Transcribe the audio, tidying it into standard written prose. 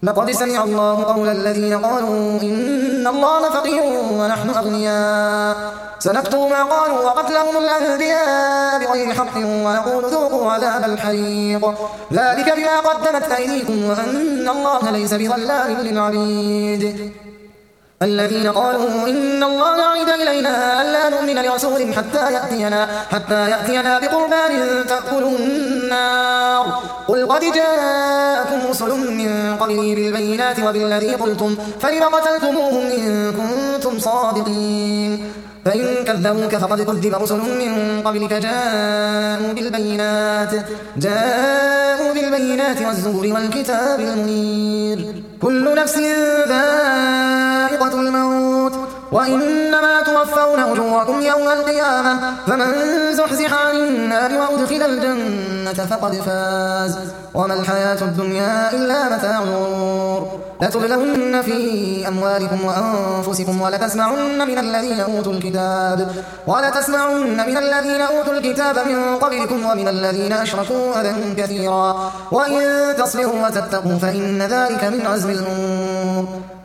لقد سمع الله قول الذين قالوا إن الله فقير ونحن أغنياء سنكتب ما قالوا وقتلهم الأنبياء بغير حق ونقول ذوقوا عذاب الحريق ذلك بما قدمت أيديكم وأن الله ليس بظلام للعبيد الذين قالوا إن الله عهد إلينا ألا نؤمن لرسول حتى يأتينا بقربان تأكله النار قل قد جاءكم رسل من قبلي بالبينات وبالذي قلتم فلم قتلتموهم إن كنتم صادقين فإن كذبوك فقد كذب رسل من قبلك جاءوا بالبينات والزبر والكتاب المنير كل نفس ذائقة الموت وإنما توفون أجوركم يوم القيامة فمن زحزح عن النار وأدخل الجنة فقد فاز وما الحياة الدنيا إلا متاع الغرور لتبلون في أموالكم وأنفسكم ولتسمعن من الذين أوتوا الكتاب من قبلكم ومن الذين أشركوا أذى كثيرا وإن تصبروا وتتقوا فإن ذلك من عزم الأمور